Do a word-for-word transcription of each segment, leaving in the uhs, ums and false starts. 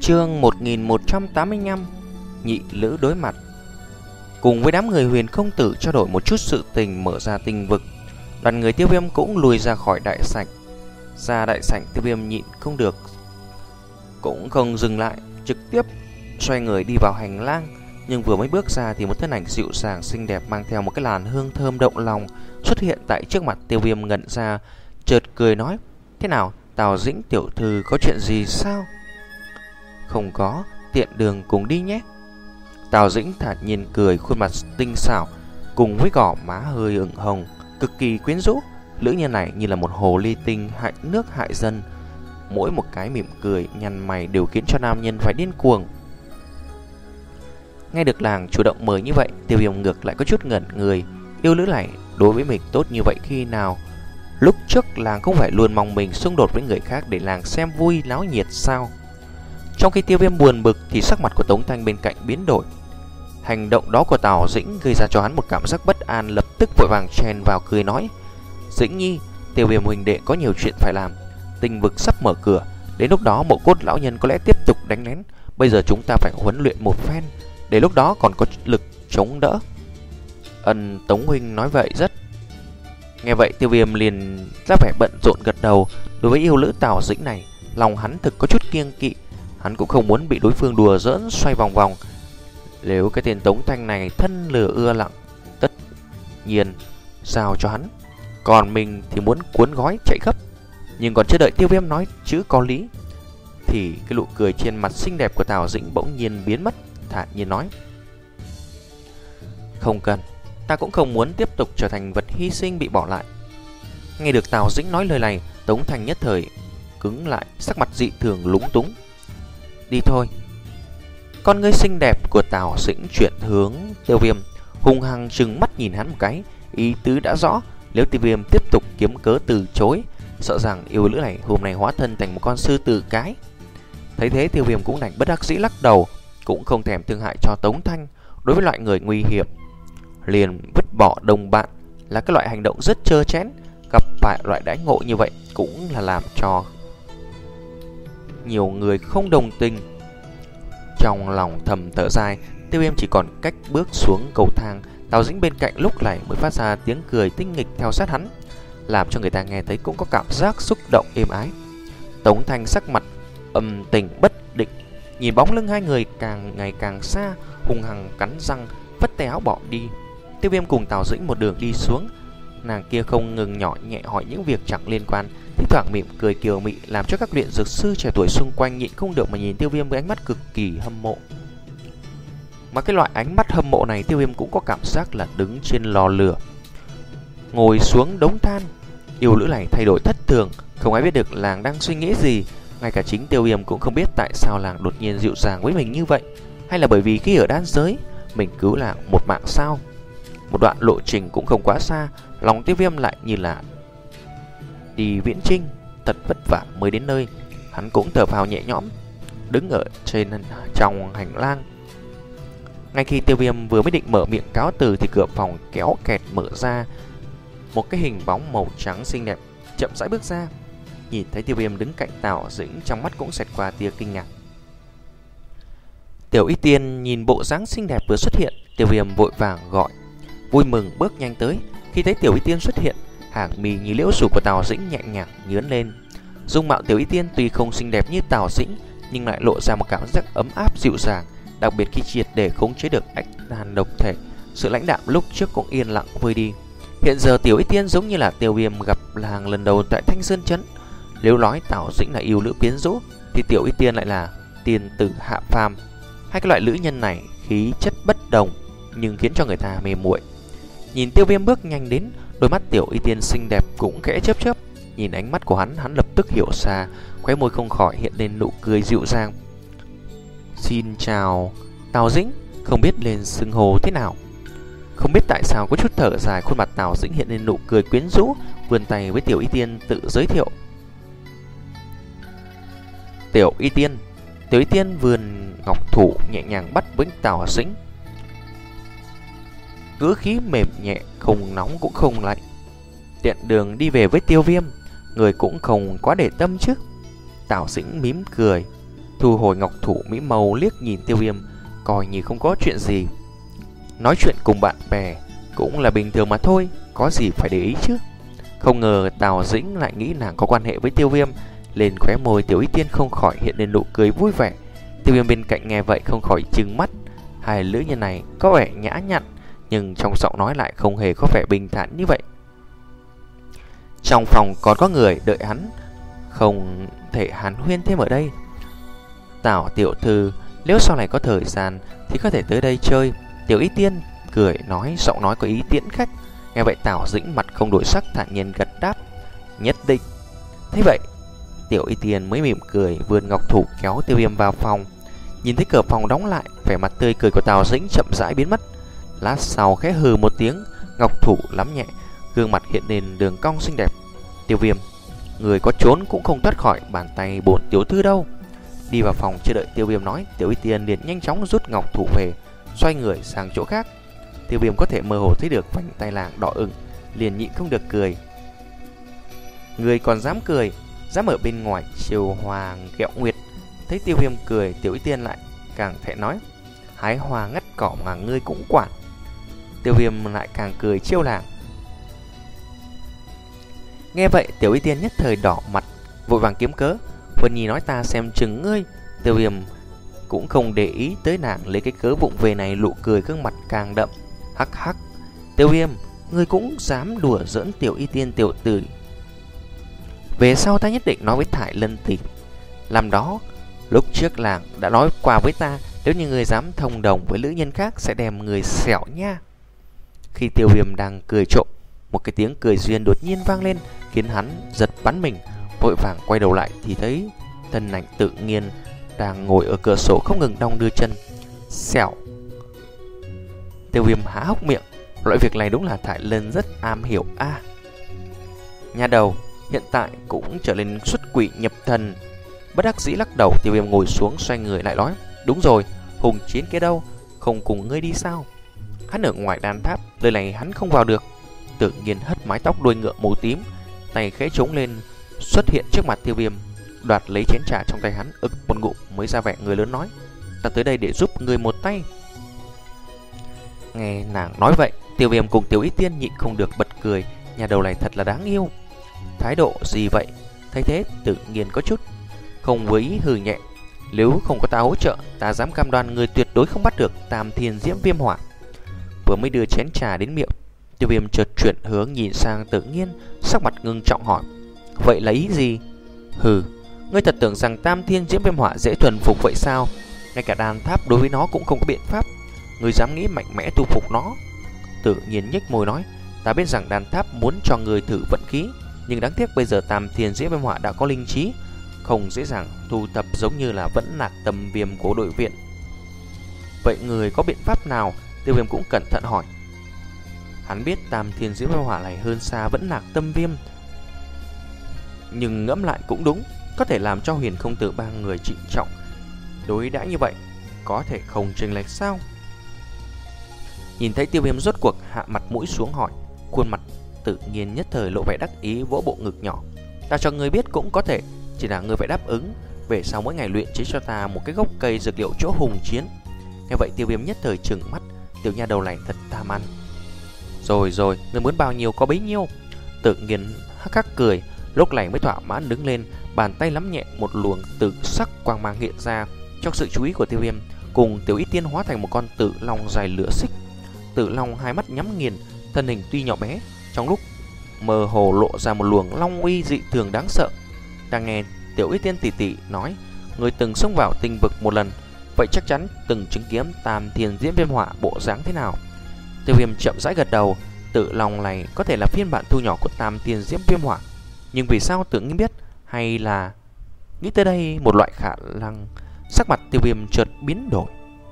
Chương một nghìn một trăm tám mươi lăm. Nhị lữ đối mặt. Cùng với đám người Huyền Công Tử trao đổi một chút sự tình mở ra tinh vực, đoàn người Tiêu Viêm cũng lùi ra khỏi đại sảnh. Ra đại sảnh, Tiêu Viêm nhịn không được, cũng không dừng lại, trực tiếp xoay người đi vào hành lang. Nhưng vừa mới bước ra thì một thân ảnh dịu dàng xinh đẹp mang theo một cái làn hương thơm động lòng xuất hiện tại trước mặt. Tiêu Viêm ngẩn ra, chợt cười nói: "Thế nào, Tào Dĩnh tiểu thư có chuyện gì sao?" "Không có, tiện đường cùng đi nhé." Tào Dĩnh thản nhiên cười, khuôn mặt tinh xảo cùng với gò má hơi ửng hồng, cực kỳ quyến rũ. Nữ nhân này như là một hồ ly tinh hại nước hại dân, mỗi một cái mỉm cười nhăn mày đều khiến cho nam nhân phải điên cuồng. Nghe được làng chủ động mời như vậy, Tiêu Viêm ngược lại có chút ngẩn người. Yêu nữ này đối với mình tốt như vậy khi nào? Lúc trước làng không phải luôn mong mình xung đột với người khác để làng xem vui náo nhiệt sao? Trong khi Tiêu Viêm buồn bực thì sắc mặt của Tống Thanh bên cạnh biến đổi. Hành động đó của Tào Dĩnh gây ra cho hắn một cảm giác bất an, lập tức vội vàng chen vào cười nói: "Dĩnh nhi, Tiêu Viêm huynh đệ có nhiều chuyện phải làm. Tinh vực sắp mở cửa, đến lúc đó Mộ Cốt lão nhân có lẽ tiếp tục đánh lén. Bây giờ chúng ta phải huấn luyện một phen, để lúc đó còn có lực chống đỡ." Ân, Tống huynh nói vậy rất. Nghe vậy Tiêu Viêm liền ra vẻ bận rộn gật đầu. Đối với yêu nữ Tào Dĩnh này, lòng hắn thực có chút kiêng kỵ. Hắn cũng không muốn bị đối phương đùa giỡn xoay vòng vòng. Nếu cái tên Tống Thanh này thân lừa ưa lặng, tất nhiên giao cho hắn, còn mình thì muốn cuốn gói chạy gấp. Nhưng còn chưa đợi Tiêu Viêm nói chữ có lý thì cái nụ cười trên mặt xinh đẹp của Tào Dĩnh bỗng nhiên biến mất, thản nhiên nói: "Không cần, ta cũng không muốn tiếp tục trở thành vật hy sinh bị bỏ lại." Nghe được Tào Dĩnh nói lời này, Tống Thanh nhất thời cứng lại, sắc mặt dị thường lúng túng. "Đi thôi." Con ngươi xinh đẹp của Tào Dĩnh chuyển hướng Tiêu Viêm, hung hăng trừng mắt nhìn hắn một cái, ý tứ đã rõ. Nếu Tiêu Viêm tiếp tục kiếm cớ từ chối, sợ rằng yêu nữ này hôm nay hóa thân thành một con sư tử cái. Thấy thế, Tiêu Viêm cũng đành bất đắc dĩ lắc đầu, cũng không thèm thương hại cho Tống Thanh. Đối với loại người nguy hiểm, liền vứt bỏ đồng bạn là cái loại hành động rất trơ trẽn. Gặp phải loại đãi ngộ như vậy cũng là làm cho nhiều người không đồng tình. Trong lòng thầm thở dài, Tiêu Viêm chỉ còn cách bước xuống cầu thang. Tào Dĩnh bên cạnh lúc này mới phát ra tiếng cười tinh nghịch theo sát hắn, làm cho người ta nghe thấy cũng có cảm giác xúc động êm ái. Tống Thanh sắc mặt âm tình bất định, nhìn bóng lưng hai người càng ngày càng xa, hung hăng cắn răng vất tay áo bỏ đi. Tiêu Viêm cùng Tào Dĩnh một đường đi xuống. Nàng kia không ngừng nhỏ nhẹ hỏi những việc chẳng liên quan, thi thoảng mỉm cười kiều mị, làm cho các luyện dược sư trẻ tuổi xung quanh nhịn không được mà nhìn Tiêu Viêm với ánh mắt cực kỳ hâm mộ. Mà cái loại ánh mắt hâm mộ này, Tiêu Viêm cũng có cảm giác là đứng trên lò lửa, ngồi xuống đống than. Yêu nữ này thay đổi thất thường, không ai biết được làng đang suy nghĩ gì. Ngay cả chính Tiêu Viêm cũng không biết tại sao làng đột nhiên dịu dàng với mình như vậy. Hay là bởi vì khi ở đan giới mình cứu làng một mạng sao? Một đoạn lộ trình cũng không quá xa, lòng Tiêu Viêm lại như là đi viễn chinh, thật vất vả mới đến nơi. Hắn cũng thở phào nhẹ nhõm, đứng ở trên trong hành lang. Ngay khi Tiêu Viêm vừa mới định mở miệng cáo từ thì cửa phòng kéo kẹt mở ra. Một cái hình bóng màu trắng xinh đẹp chậm rãi bước ra. Nhìn thấy Tiêu Viêm đứng cạnh Tào Dĩnh, trong mắt cũng xẹt qua tia kinh ngạc. Tiểu Y Tiên nhìn bộ dáng xinh đẹp vừa xuất hiện, Tiêu Viêm vội vàng gọi, vui mừng bước nhanh tới. Khi thấy Tiểu Y Tiên xuất hiện, hàng mi như liễu rủ của Tào Dĩnh nhẹ nhàng nhướn lên. Dung mạo Tiểu Y Tiên tuy không xinh đẹp như Tào Dĩnh, nhưng lại lộ ra một cảm giác ấm áp dịu dàng, đặc biệt khi triệt để khống chế được ách nan độc thể, sự lãnh đạm lúc trước cũng yên lặng vơi đi. Hiện giờ Tiểu Y Tiên giống như là Tiêu Viêm gặp làng lần đầu tại Thanh Sơn Trấn. Nếu nói Tào Dĩnh là yêu nữ quyến rũ thì Tiểu Y Tiên lại là tiên tử hạ phàm. Hai cái loại nữ nhân này khí chất bất đồng nhưng khiến cho người ta mê muội. Nhìn Tiêu Viêm bước nhanh đến, đôi mắt Tiểu Y Tiên xinh đẹp cũng khẽ chớp chớp. Nhìn ánh mắt của hắn, hắn lập tức hiểu ra, khóe môi không khỏi hiện lên nụ cười dịu dàng. "Xin chào Tào Dĩnh, không biết lên xưng hô thế nào?" Không biết tại sao có chút thở dài, khuôn mặt Tào Dĩnh hiện lên nụ cười quyến rũ, vươn tay với Tiểu Y Tiên tự giới thiệu. "Tiểu Y Tiên." Tiểu Y Tiên vươn ngọc thủ nhẹ nhàng bắt với Tào Dĩnh, ngữ khí mềm nhẹ, không nóng cũng không lạnh. Tiện đường đi về với Tiêu Viêm, người cũng không quá để tâm chứ. Tào Dĩnh mím cười, thu hồi ngọc thủ mỹ màu liếc nhìn Tiêu Viêm, coi như không có chuyện gì. Nói chuyện cùng bạn bè cũng là bình thường mà thôi, có gì phải để ý chứ. Không ngờ Tào Dĩnh lại nghĩ nàng có quan hệ với Tiêu Viêm. Lên khóe môi Tiểu Y Tiên không khỏi hiện lên nụ cười vui vẻ. Tiêu Viêm bên cạnh nghe vậy không khỏi trừng mắt. Hai lữ nhân này có vẻ nhã nhặn, nhưng trong giọng nói lại không hề có vẻ bình thản như vậy. Trong phòng còn có người đợi hắn, không thể hàn huyên thêm ở đây. Tào tiểu thư, nếu sau này có thời gian thì có thể tới đây chơi. Tiểu Y Tiên cười nói, giọng nói có ý tiễn khách. Nghe vậy Tào Dĩnh mặt không đổi sắc, thản nhiên gật đáp, nhất định. Thế vậy Tiểu Y Tiên mới mỉm cười vươn ngọc thủ kéo Tiêu Viêm vào phòng. Nhìn thấy cửa phòng đóng lại, vẻ mặt tươi cười của Tào Dĩnh chậm rãi biến mất. Lát sau khẽ hừ một tiếng, ngọc thủ lắm nhẹ, gương mặt hiện lên đường cong xinh đẹp. Tiêu Viêm, người có trốn cũng không thoát khỏi bàn tay bổn tiểu thư đâu. Đi vào phòng chưa đợi Tiêu Viêm nói, Tiểu Y Tiên liền nhanh chóng rút ngọc thủ về, xoay người sang chỗ khác. Tiêu Viêm có thể mơ hồ thấy được vành tay nàng đỏ ửng, liền nhịn không được cười. Người còn dám cười, dám ở bên ngoài chiều hoàng ghẹo nguyệt. Thấy Tiêu Viêm cười, Tiểu Y Tiên lại càng thẹn nói, hái hoa ngắt cỏ mà ngươi cũng quản. Tiêu Viêm lại càng cười trêu nàng. Nghe vậy Tiểu Y Tiên nhất thời đỏ mặt, vội vàng kiếm cớ, Vân Nhi nói ta xem chừng ngươi. Tiêu Viêm cũng không để ý tới nàng lấy cái cớ vụng về này, nụ cười gương mặt càng đậm. Hắc hắc, Tiêu Viêm, ngươi cũng dám đùa giỡn Tiểu Y Tiên tiểu tử. Về sau ta nhất định nói với Thải Lân tỷ, làm đó lúc trước làng đã nói qua với ta, nếu như ngươi dám thông đồng với nữ nhân khác sẽ đem người xẻo nha. Khi Tiêu Viêm đang cười trộm, một cái tiếng cười duyên đột nhiên vang lên, khiến hắn giật bắn mình, vội vàng quay đầu lại thì thấy thân ảnh Tự Nghiên đang ngồi ở cửa sổ không ngừng đong đưa chân. Xẻo. Tiêu Viêm há hốc miệng, loại việc này đúng là Thải Lân rất am hiểu a. À, nhà đầu hiện tại cũng trở nên xuất quỷ nhập thần. Bất đắc dĩ lắc đầu, Tiêu Viêm ngồi xuống xoay người lại nói, đúng rồi, Hùng Chiến kia đâu, không cùng ngươi đi sao? Hắn ở ngoài đan tháp, nơi này hắn không vào được. Tự nhiên hất mái tóc đuôi ngựa màu tím, tay khẽ trống lên, xuất hiện trước mặt Tiêu Viêm, đoạt lấy chén trà trong tay hắn, ực một ngụm mới ra vẻ người lớn nói, ta tới đây để giúp người một tay. Nghe nàng nói vậy, Tiêu Viêm cùng Tiểu Y Tiên nhịn không được bật cười, nhà đầu này thật là đáng yêu. Thái độ gì vậy? Thấy thế Tự Nhiên có chút không với ý hừ nhẹ, nếu không có ta hỗ trợ, ta dám cam đoan người tuyệt đối không bắt được Tam Thiên Diễm Viêm Hỏa. Vừa mới đưa chén trà đến miệng, Tiêu Viêm chợt chuyển hướng nhìn sang Tự Nhiên, sắc mặt ngưng trọng hỏi, vậy là ý gì? Hừ, ngươi thật tưởng rằng Tam Thiên Diễm Viêm Hỏa dễ thuần phục vậy sao? Ngay cả đan tháp đối với nó cũng không có biện pháp, ngươi dám nghĩ mạnh mẽ tu phục nó? Tự Nhiên nhếch môi nói, ta biết rằng đan tháp muốn cho ngươi thử vận khí, nhưng đáng tiếc bây giờ Tam Thiên Diễm Viêm Hỏa đã có linh trí, không dễ dàng thu thập giống như là Vẫn Lạc Tâm Viêm của đội viện. Vậy người có biện pháp nào? Tiêu Viêm cũng cẩn thận hỏi. Hắn biết Tam Thiên Diễm Viêm Hỏa này hơn xa Vẫn Lạc Tâm Viêm, nhưng ngẫm lại cũng đúng, có thể làm cho Huyền Không Tử ba người trịnh trọng đối đãi như vậy, có thể không chênh lệch sao? Nhìn thấy Tiêu Viêm rốt cuộc hạ mặt mũi xuống hỏi, khuôn mặt Tự Nhiên nhất thời lộ vẻ đắc ý, vỗ bộ ngực nhỏ. Ta cho ngươi biết cũng có thể, chỉ là ngươi phải đáp ứng về sau mỗi ngày luyện chế cho ta một cái gốc cây dược liệu chỗ Hùng Chiến. Nghe vậy Tiêu Viêm nhất thời trừng mắt, tiểu nha đầu này thật tham ăn. Rồi rồi, ngươi muốn bao nhiêu có bấy nhiêu. Tự Nhiên hắc hắc cười, lúc này mới thỏa mãn đứng lên, bàn tay nắm nhẹ một luồng tử sắc quang mang hiện ra. Trong sự chú ý của Tiêu Viêm, cùng Tiểu Y Tiên hóa thành một con tử long dài lửa xích. Tử long hai mắt nhắm nghiền, thân hình tuy nhỏ bé, trong lúc mơ hồ lộ ra một luồng long uy dị thường đáng sợ. Đang nghe Tiểu Y Tiên tỷ tỷ nói, người từng xông vào tinh vực một lần, vậy chắc chắn từng chứng kiến Tam Thiên Diễm Viêm Hỏa bộ dáng thế nào. Tiêu Viêm chậm rãi gật đầu, Tử long này có thể là phiên bản thu nhỏ của Tam Thiên Diễm Viêm Hỏa, nhưng vì sao Tự Nhiên biết? Hay là nghĩ tới đây một loại khả năng, sắc mặt Tiêu Viêm chợt biến đổi.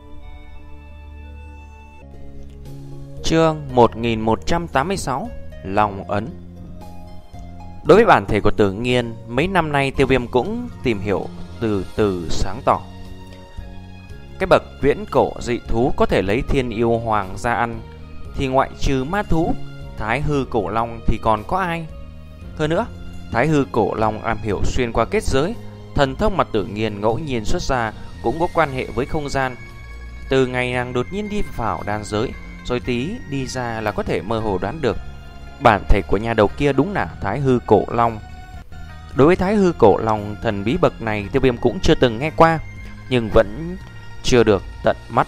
Chương một nghìn một trăm tám mươi sáu, Long Ấn. Đối với bản thể của Tự Nhiên, mấy năm nay Tiêu Viêm cũng tìm hiểu từ từ sáng tỏ. Cái bậc viễn cổ dị thú có thể lấy thiên yêu hoàng ra ăn, thì ngoại trừ ma thú, Thái hư cổ long thì còn có ai? Hơn nữa, Thái hư cổ long am hiểu xuyên qua kết giới, Thần thông mà Tử Nghiên ngẫu nhiên xuất ra cũng có quan hệ với không gian. Từ ngày nàng đột nhiên đi vào đan giới, rồi tí đi ra là có thể mơ hồ đoán được bản thể của nhà đầu kia đúng là Thái Hư Cổ Long. Đối với Thái Hư Cổ Long thần bí bậc này, Tiêu Viêm cũng chưa từng nghe qua, nhưng vẫn chưa được tận mắt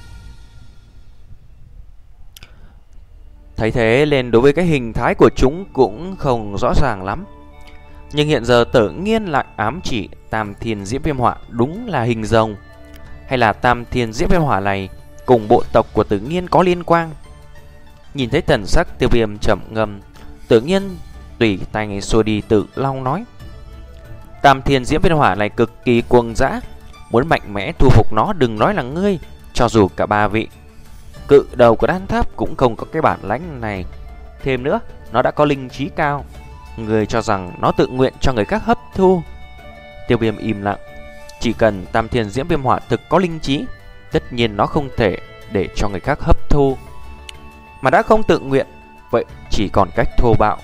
thấy thế, nên đối với cái hình thái của chúng cũng không rõ ràng lắm. Nhưng hiện giờ Tử Nghiên lại ám chỉ Tam Thiên Diễm Viêm Hỏa đúng là hình rồng, hay là Tam Thiên Diễm Viêm Hỏa này cùng bộ tộc của Tử Nghiên có liên quan. Nhìn thấy thần sắc Tiêu Viêm trầm ngâm, Tử Nghiên tùy tay xua đi Tử Long nói: Tam Thiên Diễm Viêm Hỏa này cực kỳ cuồng dã, muốn mạnh mẽ thu phục nó đừng nói là ngươi, cho dù cả ba vị cự đầu của đan tháp cũng không có cái bản lãnh này. Thêm nữa, nó đã có linh trí cao, ngươi cho rằng nó tự nguyện cho người khác hấp thu? Tiêu Viêm im lặng. Chỉ cần Tam Thiên Diễm Viêm Hỏa thực có linh trí, tất nhiên nó không thể để cho người khác hấp thu. Mà đã không tự nguyện, vậy chỉ còn cách thô bạo.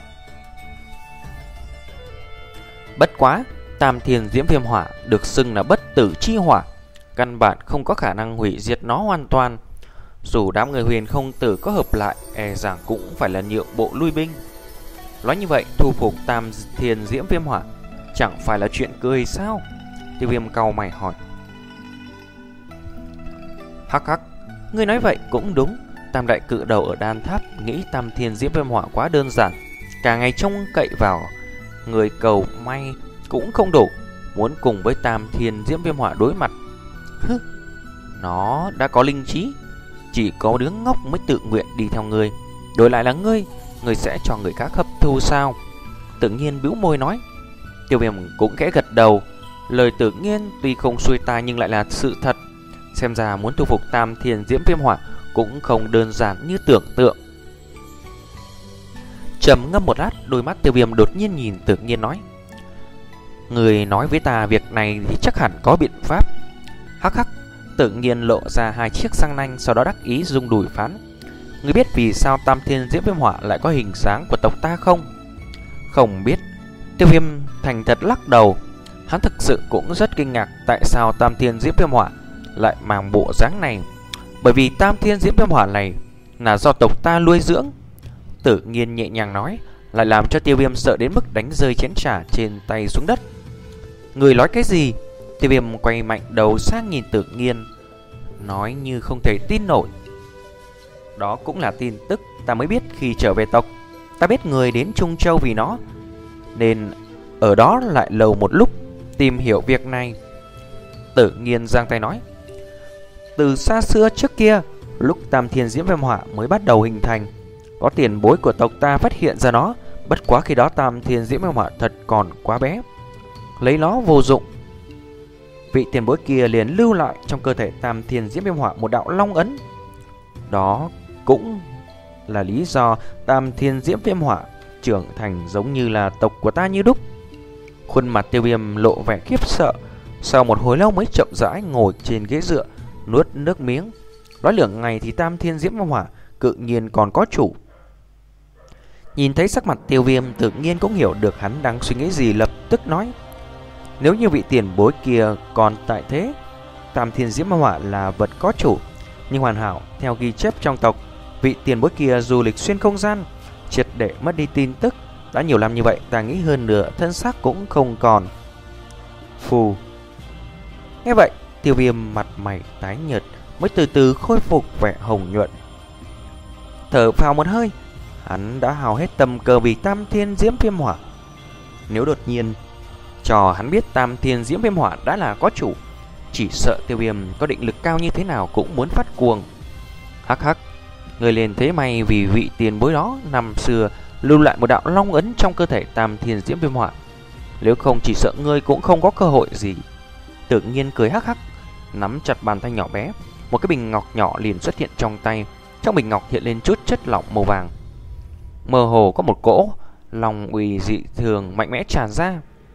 Bất quá, Tam Thiên Diễm Viêm Hỏa được xưng là bất tử chi hỏa, căn bản không có khả năng hủy diệt nó hoàn toàn. Dù đám người Huyền Không Tử có hợp lại, e rằng cũng phải là nhượng bộ lui binh. Nói như vậy, thu phục Tam Thiên Diễm Viêm Hỏa chẳng phải là chuyện cười sao? Tiêu Viêm cau mày hỏi. Hắc hắc, ngươi nói vậy cũng đúng. Tam đại cự đầu ở đan tháp nghĩ Tam Thiên Diễm Viêm Hỏa quá đơn giản, cả ngày trông cậy vào người cầu may cũng không đủ, muốn cùng với Tam Thiên Diễm Viêm Hỏa đối mặt. Hứ, nó đã có linh trí, chỉ có đứa ngốc mới tự nguyện đi theo ngươi. Đổi lại là ngươi, ngươi sẽ cho người khác hấp thu sao? Tự nhiên bĩu môi nói. Tiêu Viêm cũng khẽ gật đầu. Lời Tự nhiên tuy không xuôi tai nhưng lại là sự thật. Xem ra muốn thu phục Tam Thiên Diễm Viêm Hỏa cũng không đơn giản như tưởng tượng. Trầm ngâm một lát, đôi mắt Tiêu Viêm đột nhiên nhìn Tự nhiên nói: người nói với ta việc này thì chắc hẳn có biện pháp. Hắc hắc. Tự nhiên lộ ra hai chiếc răng nanh, sau đó đắc ý rung đùi phán: người biết vì sao Tam Thiên Diễm Viêm Hỏa lại có hình dáng của tộc ta không? Không biết. Tiêu Viêm thành thật lắc đầu. Hắn thực sự cũng rất kinh ngạc tại sao Tam Thiên Diễm Viêm Hỏa lại mang bộ dáng này. Bởi vì Tam Thiên Diễm Viêm Hỏa này là do tộc ta nuôi dưỡng. Tự nhiên nhẹ nhàng nói, lại làm cho Tiêu Viêm sợ đến mức đánh rơi chén trà trên tay xuống đất. Người nói cái gì? Tiêu Viêm quay mạnh đầu sang nhìn Tự nhiên, nói như không thể tin nổi. Đó cũng là tin tức ta mới biết khi trở về tộc. Ta biết người đến Trung Châu vì nó, nên ở đó lại lâu một lúc tìm hiểu việc này. Tự nhiên giang tay nói: từ xa xưa trước kia, lúc Tam Thiên Diễm Viêm Hỏa mới bắt đầu hình thành, có tiền bối của tộc ta phát hiện ra nó. Bất quá khi đó Tam Thiên Diễm Viêm Hỏa thật còn quá bé, lấy nó vô dụng. Vị tiền bối kia liền lưu lại trong cơ thể Tam Thiên Diễm Viêm Hỏa một đạo long ấn. Đó cũng là lý do Tam Thiên Diễm Viêm Hỏa trưởng thành giống như là tộc của ta như đúc. Khuôn mặt Tiêu Viêm lộ vẻ khiếp sợ, sau một hồi lâu mới chậm rãi ngồi trên ghế dựa, nuốt nước miếng. Nói lượng ngày thì Tam Thiên Diễm Viêm Hỏa cự nhiên còn có chủ. Nhìn thấy sắc mặt Tiêu Viêm, tự nhiên cũng hiểu được hắn đang suy nghĩ gì, lập tức nói: nếu như vị tiền bối kia còn tại thế, Tam Thiên Diễm Hỏa là vật có chủ, nhưng hoàn hảo theo ghi chép trong tộc, vị tiền bối kia du lịch xuyên không gian, triệt để mất đi tin tức. Đã nhiều năm như vậy, ta nghĩ hơn nửa thân xác cũng không còn. Phù. Nghe vậy, Tiêu Viêm mặt mày tái nhợt, mới từ từ khôi phục vẻ hồng nhuận. Thở phào một hơi, hắn đã hao hết tâm cơ vì Tam Thiên Diễm Viêm Hỏa. Nếu đột nhiên cho hắn biết Tam Thiên Diễm Viêm Hỏa đã là có chủ, chỉ sợ Tiêu Viêm có định lực cao như thế nào cũng muốn phát cuồng. Hắc hắc, người liền thế may vì vị tiền bối đó năm xưa lưu lại một đạo long ấn trong cơ thể Tam Thiên Diễm Viêm Hỏa, nếu không chỉ sợ ngươi cũng không có cơ hội gì. Tự nhiên cười hắc hắc, nắm chặt bàn tay nhỏ bé, một cái bình ngọc nhỏ liền xuất hiện trong tay. Trong bình ngọc hiện lên chút chất lỏng màu vàng, mơ hồ có một cỗ long uy dị thường mạnh mẽ tràn ra.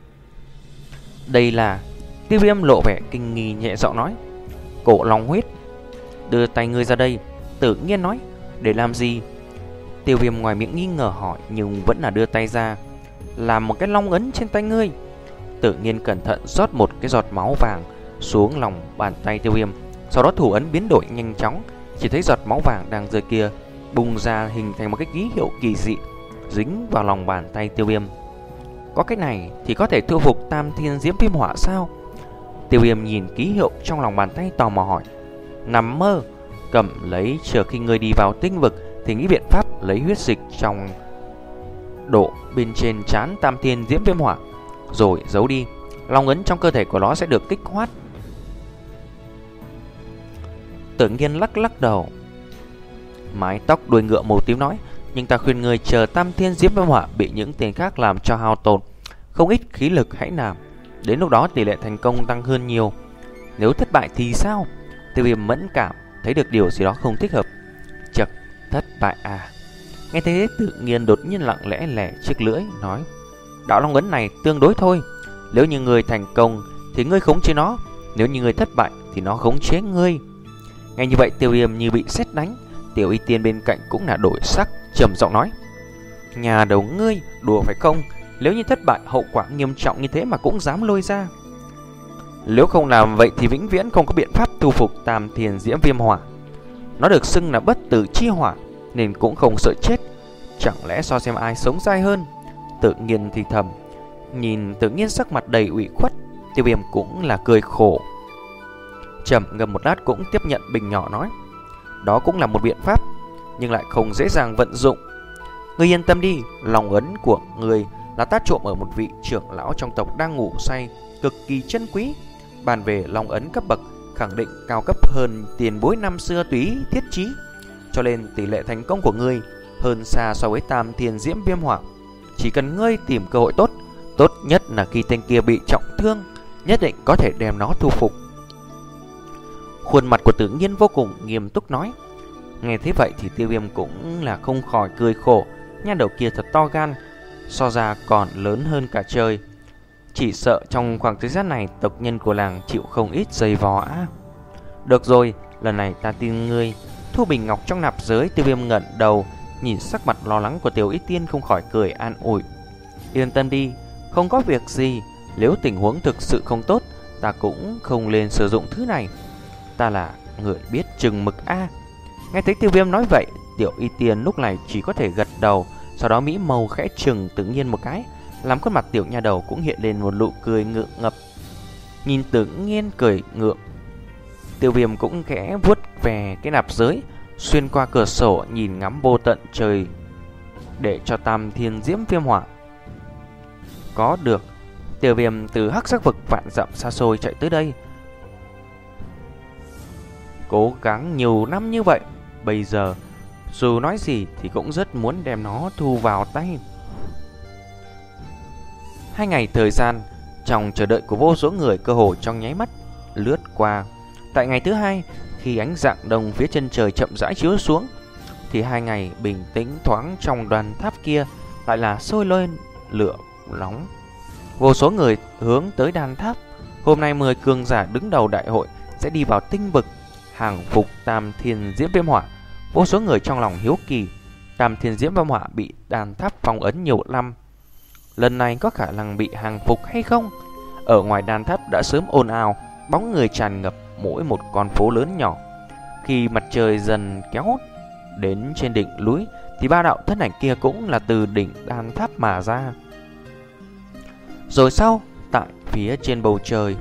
Đây là... Tiêu Viêm lộ vẻ kinh nghi nhẹ giọng nói: cổ long huyết. Đưa tay ngươi ra đây. Tự nhiên nói: để làm gì? Tiêu Viêm ngoài miệng nghi ngờ hỏi, nhưng vẫn là đưa tay ra, làm một cái long ấn trên tay ngươi. Tự Nhiên cẩn thận rót một cái giọt máu vàng xuống lòng bàn tay Tiêu Viêm. Sau đó thủ ấn biến đổi nhanh chóng, chỉ thấy giọt máu vàng đang rơi kia bùng ra hình thành một cái ký hiệu kỳ dị dính vào lòng bàn tay Tiêu Viêm. Có cái này thì có thể thu phục Tam Thiên Diễm Viêm Hỏa sao? Tiêu Viêm nhìn ký hiệu trong lòng bàn tay tò mò hỏi. Nằm mơ, cầm lấy, chờ khi ngươi đi vào tinh vực thì nghĩ biện pháp lấy huyết dịch trong đổ bên trên trán Tam Thiên Diễm Viêm Hỏa rồi giấu đi, long ấn trong cơ thể của nó sẽ được kích hoạt. Tự Nhiên lắc lắc đầu, mái tóc đuôi ngựa màu tím nói, nhưng ta khuyên người chờ Tam Thiên Diễm Viêm Hỏa bị những tên khác làm cho hao tổn không ít khí lực hãy làm, đến lúc đó tỷ lệ thành công tăng hơn nhiều. Nếu thất bại thì sao? Tiêu Viêm mẫn cảm thấy được điều gì đó không thích hợp. Chậc, thất bại à? Nghe thế Tự Nhiên đột nhiên lặng lẽ lẻ chiếc lưỡi nói, đạo long ấn này tương đối thôi. Nếu như người thành công thì ngươi khống chế nó, nếu như người thất bại thì nó khống chế ngươi. Ngay như vậy Tiêu Viêm như bị sét đánh. Tiểu Y Tiên bên cạnh cũng là đổi sắc, trầm giọng nói, nhà đầu ngươi đùa phải không? Nếu như thất bại hậu quả nghiêm trọng như thế mà cũng dám lôi ra. Nếu không làm vậy thì vĩnh viễn không có biện pháp thu phục Tam Thiên Diễm Viêm Hỏa. Nó được xưng là bất tử chi hỏa nên cũng không sợ chết. Chẳng lẽ so xem ai sống dai hơn? Tự Nhiên thì thầm. Nhìn Tự Nhiên sắc mặt đầy ủy khuất, Tiêu Viêm cũng là cười khổ. Trầm ngâm một lát cũng tiếp nhận bình nhỏ nói, đó cũng là một biện pháp, nhưng lại không dễ dàng vận dụng. Ngươi yên tâm đi, lòng ấn của ngươi là ta trộm ở một vị trưởng lão trong tộc đang ngủ say, cực kỳ chân quý. Bàn về lòng ấn cấp bậc, khẳng định cao cấp hơn tiền bối năm xưa túy thiết chí, cho nên tỷ lệ thành công của ngươi hơn xa so với Tam Thiên Diễm Viêm Hỏa. Chỉ cần ngươi tìm cơ hội tốt, tốt nhất là khi tên kia bị trọng thương, nhất định có thể đem nó thu phục. Khuôn mặt của Tự Nhiên vô cùng nghiêm túc nói. Nghe thế vậy thì Tiêu Viêm cũng là không khỏi cười khổ. Nha đầu kia thật to gan, so ra còn lớn hơn cả trời. Chỉ sợ trong khoảng thời gian này tộc nhân của làng chịu không ít giày vò á. Được rồi, lần này ta tin ngươi. Thu bình ngọc trong nạp giới. Tiêu Viêm ngẩng đầu nhìn sắc mặt lo lắng của Tiểu Y Tiên, không khỏi cười an ủi. Yên tâm đi, không có việc gì. Nếu tình huống thực sự không tốt, ta cũng không nên sử dụng thứ này. Ta là người biết chừng mực a. Nghe thấy Tiêu Viêm nói vậy, Tiểu Y Tiên lúc này chỉ có thể gật đầu. Sau đó mỹ màu khẽ trừng Tự Nhiên một cái, làm khuôn mặt tiểu nha đầu cũng hiện lên một nụ cười ngượng ngập. Nhìn Tự Nhiên cười ngượng, Tiêu Viêm cũng khẽ vuốt về cái nạp giới, xuyên qua cửa sổ nhìn ngắm vô tận trời, để cho Tam Thiên Diễm Viêm Hỏa có được. Tiêu Viêm từ hắc sắc vực vạn dặm xa xôi chạy tới đây, cố gắng nhiều năm như vậy, bây giờ dù nói gì thì cũng rất muốn đem nó thu vào tay. Hai ngày thời gian trong chờ đợi của vô số người cơ hồ trong nháy mắt lướt qua. Tại ngày thứ hai, khi ánh rạng đông phía chân trời chậm rãi chiếu xuống, thì hai ngày bình tĩnh thoáng trong đoàn tháp kia lại là sôi lên lửa nóng. Vô số người hướng tới đàn tháp. Hôm nay mười cường giả đứng đầu đại hội sẽ đi vào tinh vực hàng phục Tam Thiên Diễm Viêm Hỏa. Vô số người trong lòng hiếu kỳ, Tam Thiên Diễm Viêm Hỏa bị đàn tháp phong ấn nhiều năm, lần này có khả năng bị hàng phục hay không? Ở ngoài đàn tháp đã sớm ồn ào, bóng người tràn ngập mỗi một con phố lớn nhỏ. Khi mặt trời dần kéo đến trên đỉnh núi, thì ba đạo thân ảnh kia cũng là từ đỉnh đàn tháp mà ra. Rồi sau, tại phía trên bầu trời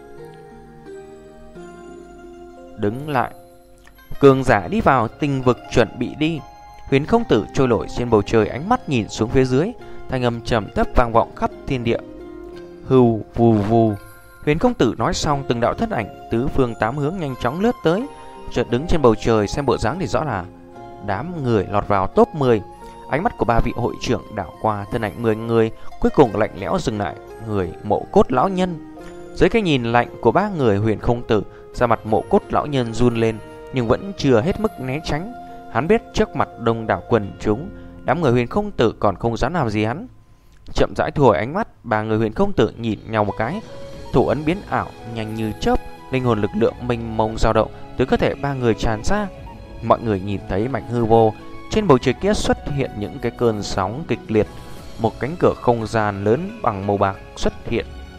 đứng lại, cường giả đi vào tinh vực chuẩn bị đi. Huyền Không Tử trôi nổi trên bầu trời, ánh mắt nhìn xuống phía dưới, thanh âm trầm thấp vang vọng khắp thiên địa. Hưu vù vù. Huyền Không Tử nói xong, từng đạo thân ảnh tứ phương tám hướng nhanh chóng lướt tới. Chợt đứng trên bầu trời, xem bộ dáng thì rõ là đám người lọt vào top mười. Ánh mắt của ba vị hội trưởng đảo qua thân ảnh mười người, cuối cùng lạnh lẽo dừng lại người Mộ Cốt lão nhân. Dưới cái nhìn lạnh của ba người Huyền Không Tử, da mặt Mộ Cốt lão nhân run lên, nhưng vẫn chưa hết mức né tránh. Hắn biết trước mặt đông đảo quần chúng, đám người Huyền Không Tử còn không dám làm gì hắn. Chậm rãi thu hồi ánh mắt, ba người Huyền Không Tử nhìn nhau một cái, thủ ấn biến ảo nhanh như chớp, linh hồn lực lượng mênh mông dao động từ cơ thể ba người tràn ra. Mọi người nhìn thấy mảnh hư vô trên bầu trời kia xuất hiện những cái cơn sóng kịch liệt. Một cánh cửa không gian lớn bằng màu bạc xuất hiện,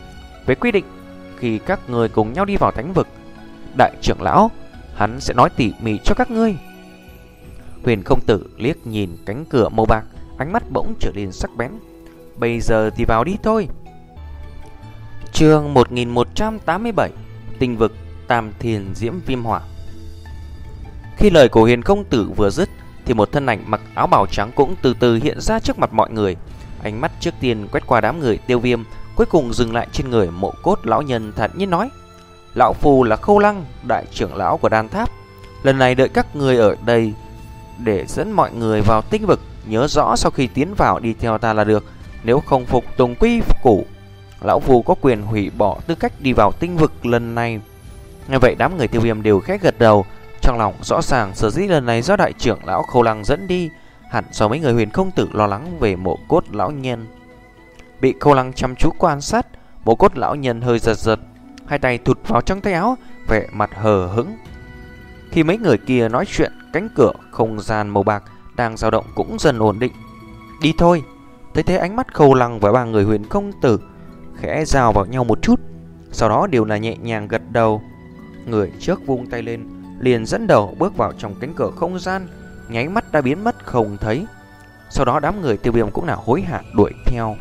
Với quy định, khi các người cùng nhau đi vào thánh vực, đại trưởng lão hắn sẽ nói tỉ mỉ cho các ngươi. Huyền công tử liếc nhìn cánh cửa màu bạc, ánh mắt bỗng trở nên sắc bén. Bây giờ thì vào đi thôi. Chương một nghìn một trăm tám mươi bảy, Tinh vực Tam Thiên Diễm Viêm Hỏa. Khi lời của Huyền công tử vừa dứt thì một thân ảnh mặc áo bào trắng cũng từ từ hiện ra trước mặt mọi người. Ánh mắt trước tiên quét qua đám người Tiêu Viêm, cuối cùng dừng lại trên người Mộ Cốt lão nhân, thản nhiên nói: lão phu là Khâu Lăng, đại trưởng lão của Đan Tháp. Lần này đợi các người ở đây để dẫn mọi người vào tinh vực. Nhớ rõ sau khi tiến vào đi theo ta là được. Nếu không phục tùng quy củ, lão phu có quyền hủy bỏ tư cách đi vào tinh vực lần này. Nghe vậy đám người Tiêu Viêm đều khẽ gật đầu. Trong lòng rõ ràng sở dĩ lần này do đại trưởng lão Khâu Lăng dẫn đi hẳn do mấy người Huyền công tử lo lắng về Mộ Cốt lão nhân. Bị Khâu Lăng chăm chú quan sát, Mộ Cốt lão nhân hơi giật giật, hai tay thụt vào trong tay áo, vẻ mặt hờ hững. Khi mấy người kia nói chuyện, cánh cửa không gian màu bạc đang dao động cũng dần ổn định. Đi thôi. Thấy thế ánh mắt Khâu Lăng và ba người Huyền công tử khẽ giao vào nhau một chút, sau đó đều là nhẹ nhàng gật đầu. Người trước vung tay lên, liền dẫn đầu bước vào trong cánh cửa không gian, nháy mắt đã biến mất không thấy. Sau đó đám người Tiêu Viêm cũng là hối hả đuổi theo.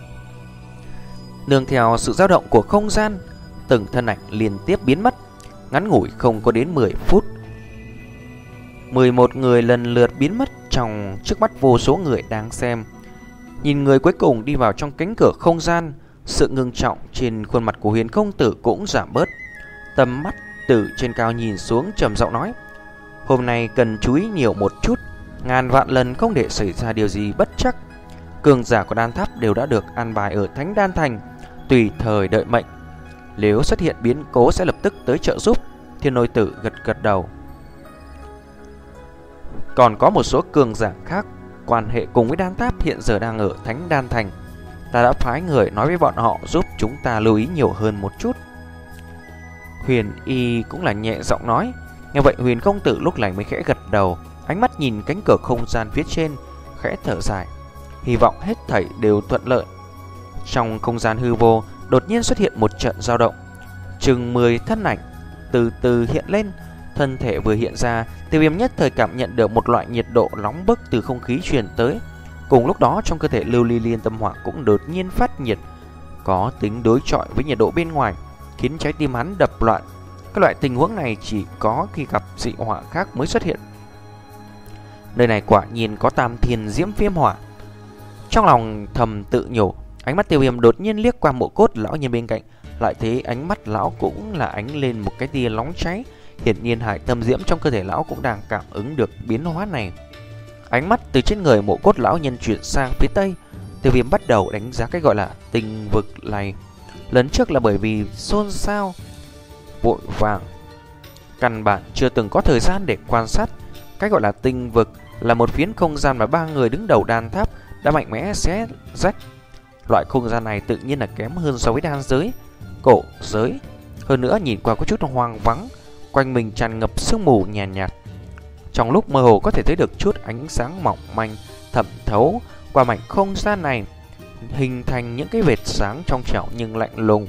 Nương theo sự dao động của không gian, từng thân ảnh liên tiếp biến mất. Ngắn ngủi không có đến mười phút, mười một người lần lượt biến mất trong trước mắt vô số người đang xem. Nhìn người cuối cùng đi vào trong cánh cửa không gian, sự ngưng trọng trên khuôn mặt của Huyền công tử cũng giảm bớt. Tầm mắt từ trên cao nhìn xuống trầm giọng nói: hôm nay cần chú ý nhiều một chút, ngàn vạn lần không để xảy ra điều gì bất trắc. Cường giả của Đan Tháp đều đã được an bài ở Thánh Đan Thành, tùy thời đợi mệnh. Nếu xuất hiện biến cố sẽ lập tức tới trợ giúp. Thiên Nôi Tử gật gật đầu. Còn có một số cường giả khác quan hệ cùng với Đan Tháp hiện giờ đang ở Thánh Đan Thành. Ta đã phái người nói với bọn họ giúp chúng ta lưu ý nhiều hơn một chút. Huyền Y cũng là nhẹ giọng nói. Nghe vậy Huyền công tử lúc này mới khẽ gật đầu, ánh mắt nhìn cánh cửa không gian phía trên, khẽ thở dài, hy vọng hết thảy đều thuận lợi. Trong không gian hư vô đột nhiên xuất hiện một trận dao động, chừng mười thân ảnh từ từ hiện lên. Thân thể vừa hiện ra, Tiêu Viêm nhất thời cảm nhận được một loại nhiệt độ nóng bức từ không khí truyền tới. Cùng lúc đó trong cơ thể Lưu Ly Liên Tâm Hỏa cũng đột nhiên phát nhiệt, có tính đối chọi với nhiệt độ bên ngoài, khiến trái tim hắn đập loạn. Các loại tình huống này chỉ có khi gặp dị hỏa khác mới xuất hiện. Nơi này quả nhiên có Tam Thiên Diễm Viêm Hỏa. Trong lòng thầm tự nhủ, ánh mắt Tiêu Viêm đột nhiên liếc qua Mộ Cốt lão nhân bên cạnh, lại thấy ánh mắt lão cũng là ánh lên một cái tia nóng cháy. Hiển nhiên hải tâm diễm trong cơ thể lão cũng đang cảm ứng được biến hóa này. Ánh mắt từ trên người Mộ Cốt lão nhân chuyển sang phía tây. Tiêu Viêm bắt đầu đánh giá cái gọi là tinh vực này. Lần trước là bởi vì xôn xao vội vàng, căn bản chưa từng có thời gian để quan sát. Cái gọi là tinh vực là một phiến không gian mà ba người đứng đầu Đan Tháp đã mạnh mẽ xé rách. Loại không gian này tự nhiên là kém hơn so với đan giới, cổ giới. Hơn nữa nhìn qua có chút hoang vắng, quanh mình tràn ngập sương mù nhàn nhạt, nhạt. Trong lúc mơ hồ có thể thấy được chút ánh sáng mỏng manh thẩm thấu qua mảnh không gian này, hình thành những cái vệt sáng trong trẻo nhưng lạnh lùng.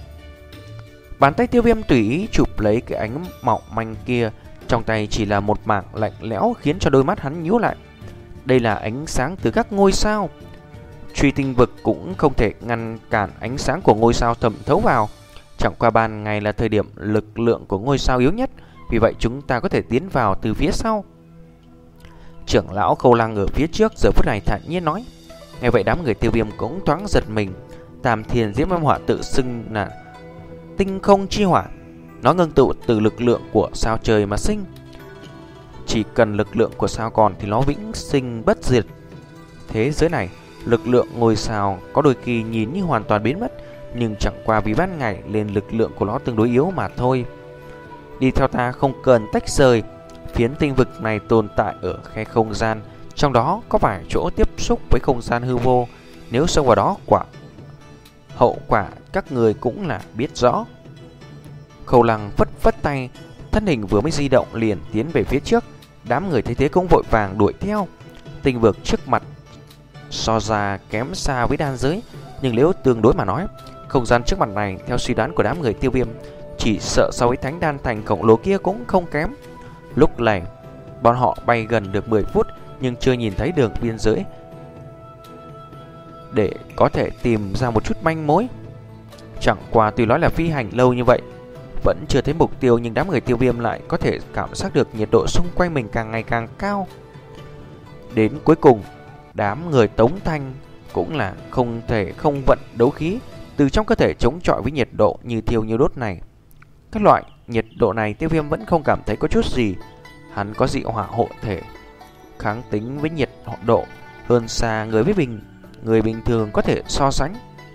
Bàn tay Tiêu Viêm tùy ý chụp lấy cái ánh mỏng manh kia, trong tay chỉ là một mảng lạnh lẽo khiến cho đôi mắt hắn nhíu lại. Đây là ánh sáng từ các ngôi sao. Truy tinh vực cũng không thể ngăn cản ánh sáng của ngôi sao thẩm thấu vào. Chẳng qua ban ngày là thời điểm lực lượng của ngôi sao yếu nhất, vì vậy chúng ta có thể tiến vào từ phía sau. Trưởng lão Khâu Lăng ở phía trước giờ phút này thản nhiên nói. Nghe vậy đám người Tiêu Viêm cũng thoáng giật mình. Tam Thiên Diễm Viêm Hỏa tự xưng là tinh không chi hỏa, nó ngưng tụ từ lực lượng của sao trời mà sinh. Chỉ cần lực lượng của sao còn thì nó vĩnh sinh bất diệt. Thế giới này, lực lượng ngôi sao có đôi khi nhìn như hoàn toàn biến mất, nhưng chẳng qua vì ban ngày nên lực lượng của nó tương đối yếu mà thôi. Đi theo ta không cần tách rời. Phiến tinh vực này tồn tại ở khe không gian, trong đó có vài chỗ tiếp xúc với không gian hư vô. Nếu xông vào đó quả hậu quả các người cũng là biết rõ. Khâu Lăng phất phất tay, thân hình vừa mới di động liền tiến về phía trước. Đám người thấy thế cũng vội vàng đuổi theo. Tinh vực trước mặt so ra kém xa với đan giới, nhưng nếu tương đối mà nói, không gian trước mặt này, theo suy đoán của đám người Tiêu Viêm, chỉ sợ so với thánh đan thành khổng lồ kia cũng không kém. Lúc này, bọn họ bay gần được mười phút nhưng chưa nhìn thấy đường biên giới để có thể tìm ra một chút manh mối. Chẳng qua tuy nói là phi hành lâu như vậy, vẫn chưa thấy mục tiêu, nhưng đám người Tiêu Viêm lại có thể cảm giác được nhiệt độ xung quanh mình càng ngày càng cao. Đến cuối cùng, đám người Tống Thanh cũng là không thể không vận đấu khí từ trong cơ thể chống chọi với nhiệt độ như thiêu như đốt này. Các loại nhiệt độ này Tiêu Viêm vẫn không cảm thấy có chút gì. Hắn có dị hỏa hộ thể, kháng tính với nhiệt độ hơn xa người với bình người bình thường có thể so sánh.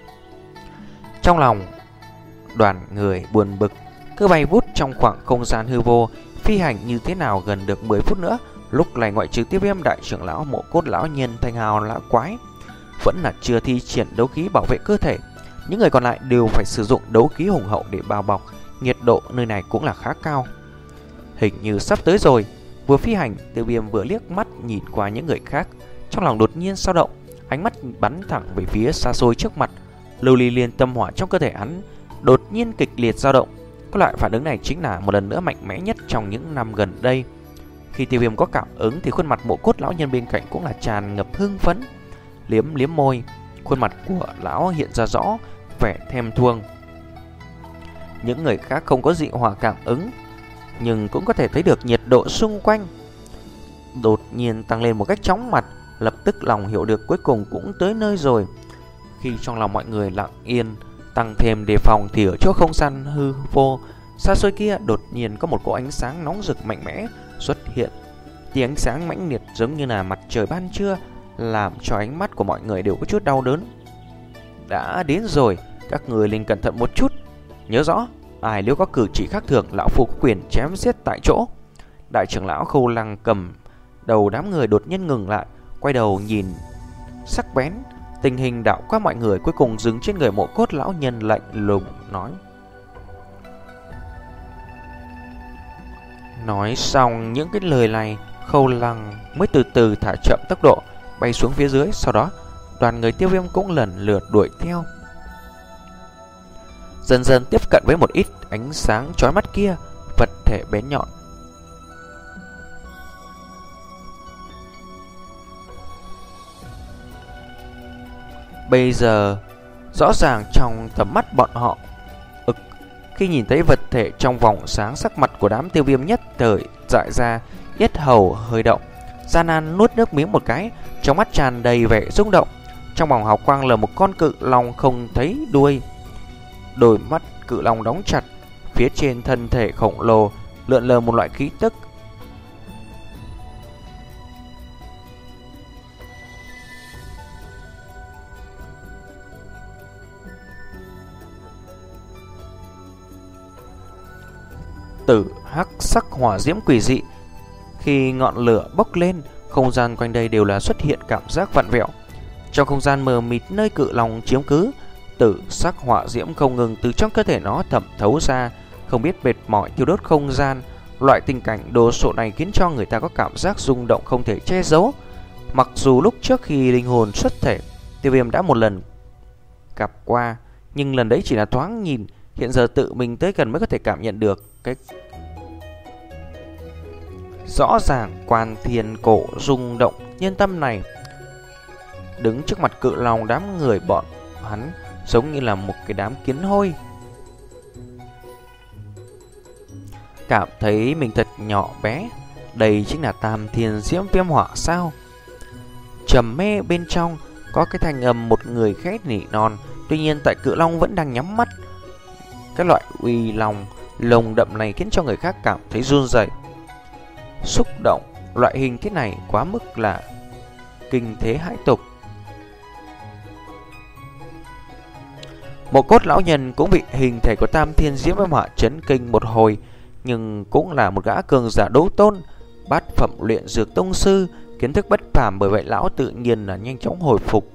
Trong lòng đoàn người buồn bực, cứ bay vút trong khoảng không gian hư vô, phi hành như thế nào gần được mười phút nữa. Lúc này ngoại trừ Tiêu Viêm, đại trưởng lão, Mộ Cốt lão nhân, Thanh Hào lão quái vẫn là chưa thi triển đấu khí bảo vệ cơ thể. Những người còn lại đều phải sử dụng đấu khí hùng hậu để bao bọc. Nhiệt độ nơi này cũng là khá cao. Hình như sắp tới rồi. Vừa phi hành, Tiêu Viêm vừa liếc mắt nhìn qua những người khác, trong lòng đột nhiên dao động, ánh mắt bắn thẳng về phía xa xôi trước mặt. Lưu ly liên tâm hỏa trong cơ thể hắn đột nhiên kịch liệt dao động. Có loại phản ứng này chính là một lần nữa mạnh mẽ nhất trong những năm gần đây. Khi Tiêu Viêm có cảm ứng thì khuôn mặt Mộ Cốt lão nhân bên cạnh cũng là tràn ngập hưng phấn. Liếm liếm môi, khuôn mặt của lão hiện ra rõ vẻ thèm thuồng. Những người khác không có dị hỏa cảm ứng, nhưng cũng có thể thấy được nhiệt độ xung quanh đột nhiên tăng lên một cách chóng mặt. Lập tức lòng hiểu được cuối cùng cũng tới nơi rồi. Khi trong lòng mọi người lặng yên tăng thêm đề phòng thì ở chỗ không gian hư vô xa xôi kia đột nhiên có một cỗ ánh sáng nóng rực mạnh mẽ xuất hiện. Tia ánh sáng mãnh liệt giống như là mặt trời ban trưa, làm cho ánh mắt của mọi người đều có chút đau đớn. Đã đến rồi, các người nên cẩn thận một chút. Nhớ rõ, ai nếu có cử chỉ khác thường, lão phu có quyền chém giết tại chỗ. Đại trưởng lão Khâu Lăng cầm đầu đám người đột nhiên ngừng lại, quay đầu nhìn sắc bén. Tình hình đảo qua mọi người, cuối cùng dừng trên người Mộ Cốt lão nhân, lạnh lùng nói. Nói xong những cái lời này, Khâu Lăng mới từ từ thả chậm tốc độ bay xuống phía dưới. Sau đó đoàn người Tiêu Viêm cũng lần lượt đuổi theo, dần dần tiếp cận với một ít ánh sáng chói mắt kia, vật thể bén nhọn. Bây giờ rõ ràng trong tầm mắt bọn họ, ực, khi nhìn thấy vật thể trong vòng sáng, sắc mặt của đám Tiêu Viêm nhất thời dại ra, yết hầu hơi động, gian nan nuốt nước miếng một cái, trong mắt tràn đầy vẻ rung động. Trong vòng hào quang là một con cự long không thấy đuôi, đôi mắt cự long đóng chặt, phía trên thân thể khổng lồ lượn lờ một loại khí tức. Tử hắc sắc hỏa diễm quỷ dị. Khi ngọn lửa bốc lên, không gian quanh đây đều là xuất hiện cảm giác vặn vẹo. Trong không gian mờ mịt nơi cự long chiếm cứ, tử sắc hỏa diễm không ngừng từ trong cơ thể nó thẩm thấu ra, không biết mệt mỏi thiêu đốt không gian. Loại tình cảnh đồ sộ này khiến cho người ta có cảm giác rung động không thể che giấu. Mặc dù lúc trước khi linh hồn xuất thể, Tiêu Viêm đã một lần gặp qua, nhưng lần đấy chỉ là thoáng nhìn. Hiện giờ tự mình tới gần mới có thể cảm nhận được cái rõ ràng quan thiên cổ rung động nhân tâm này. Đứng trước mặt cự long, đám người bọn hắn giống như là một cái đám kiến hôi, cảm thấy mình thật nhỏ bé. Đây chính là Tam Thiên Diễm Viêm Hỏa sao? Trầm mê bên trong có cái thanh âm một người khét nỉ non. Tuy nhiên tại cự long vẫn đang nhắm mắt. Cái loại uy long lồng đậm này khiến cho người khác cảm thấy run rẩy, xúc động. Loại hình thế này quá mức là kinh thế hãi tục. Mộ Cốt lão nhân cũng bị hình thể của Tam Thiên Diễm Viêm Hỏa chấn kinh một hồi, nhưng cũng là một gã cường giả đấu tôn, bát phẩm luyện dược tông sư, kiến thức bất phàm, bởi vậy lão tự nhiên là nhanh chóng hồi phục.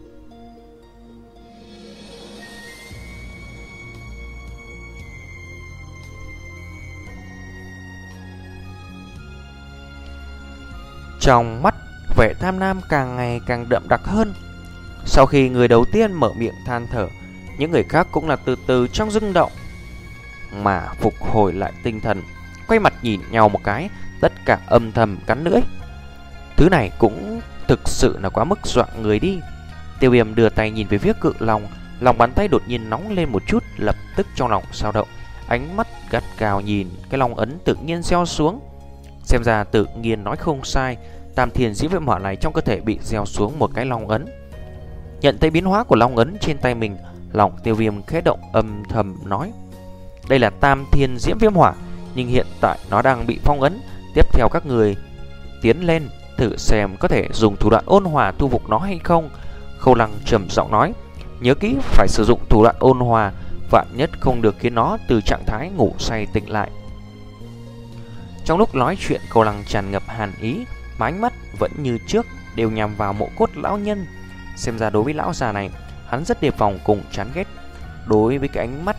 Trong mắt vẻ tham lam càng ngày càng đậm đặc hơn. Sau khi người đầu tiên mở miệng than thở, Những người khác cũng là từ từ trong rung động mà phục hồi lại tinh thần, quay mặt nhìn nhau một cái, tất cả âm thầm cắn lưỡi. Thứ này cũng thực sự là quá mức dọa người đi. Tiêu Viêm đưa tay nhìn về phía cự long, lòng bàn tay đột nhiên nóng lên một chút, lập tức trong lòng dao động, ánh mắt gắt gao nhìn cái long ấn tự nhiên gieo xuống. Xem ra tự nhiên nói không sai, Tam Thiên Diễm Viêm Hỏa này trong cơ thể bị gieo xuống một cái long ấn. Nhận thấy biến hóa của long ấn trên tay mình, lòng Tiêu Viêm khẽ động, âm thầm nói: đây là Tam Thiên Diễm Viêm Hỏa, nhưng hiện tại nó đang bị phong ấn. Tiếp theo các người tiến lên thử xem có thể dùng thủ đoạn ôn hòa thu phục nó hay không. Khâu Lăng trầm giọng nói: nhớ kỹ phải sử dụng thủ đoạn ôn hòa, vạn nhất không được khiến nó từ trạng thái ngủ say tỉnh lại. Trong lúc nói chuyện, Khâu Lăng tràn ngập hàn ý, mà ánh mắt vẫn như trước đều nhằm vào mộ cốt lão nhân. Xem ra đối với lão già này, hắn rất đề phòng cùng chán ghét. Đối với cái ánh mắt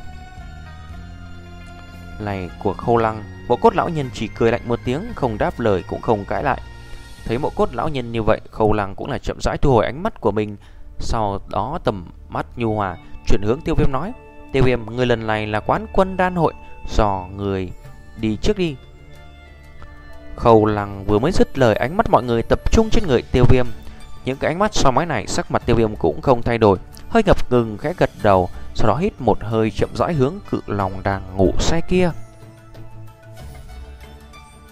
này của Khâu Lăng, mộ cốt lão nhân chỉ cười lạnh một tiếng, không đáp lời cũng không cãi lại. Thấy mộ cốt lão nhân như vậy, Khâu Lăng cũng là chậm rãi thu hồi ánh mắt của mình. Sau đó tầm mắt nhu hòa chuyển hướng Tiêu Viêm nói: Tiêu Viêm, người lần này là quán quân đan hội, do người đi trước đi. Khâu Lăng vừa mới dứt lời, ánh mắt mọi người tập trung trên người Tiêu Viêm. Những cái ánh mắt soi mói này, sắc mặt Tiêu Viêm cũng không thay đổi, hơi ngập ngừng khẽ gật đầu, sau đó hít một hơi chậm rãi hướng cự long đang ngủ say kia.